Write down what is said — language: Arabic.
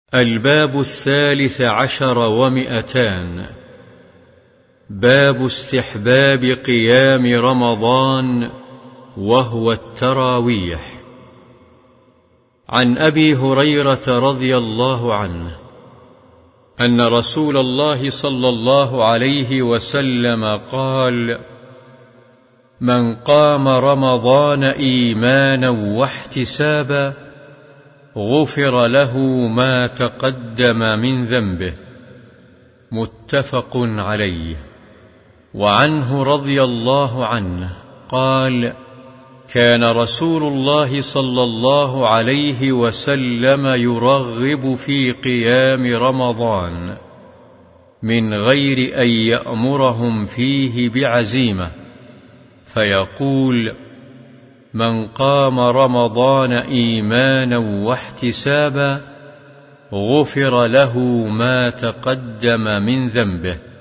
الباب 13 باب استحباب قيام رمضان وهو التراويح. عن أبي هريرة رضي الله عنه أن رسول الله صلى الله عليه وسلم قال: من قام رمضان إيمانا واحتسابا غفر له ما تقدم من ذنبه. متفق عليه. وعنه رضي الله عنه قال: كان رسول الله صلى الله عليه وسلم يرغب في قيام رمضان من غير أن يأمرهم فيه بعزيمة، فيقول: من قام رمضان إيمانا واحتسابا غفر له ما تقدم من ذنبه.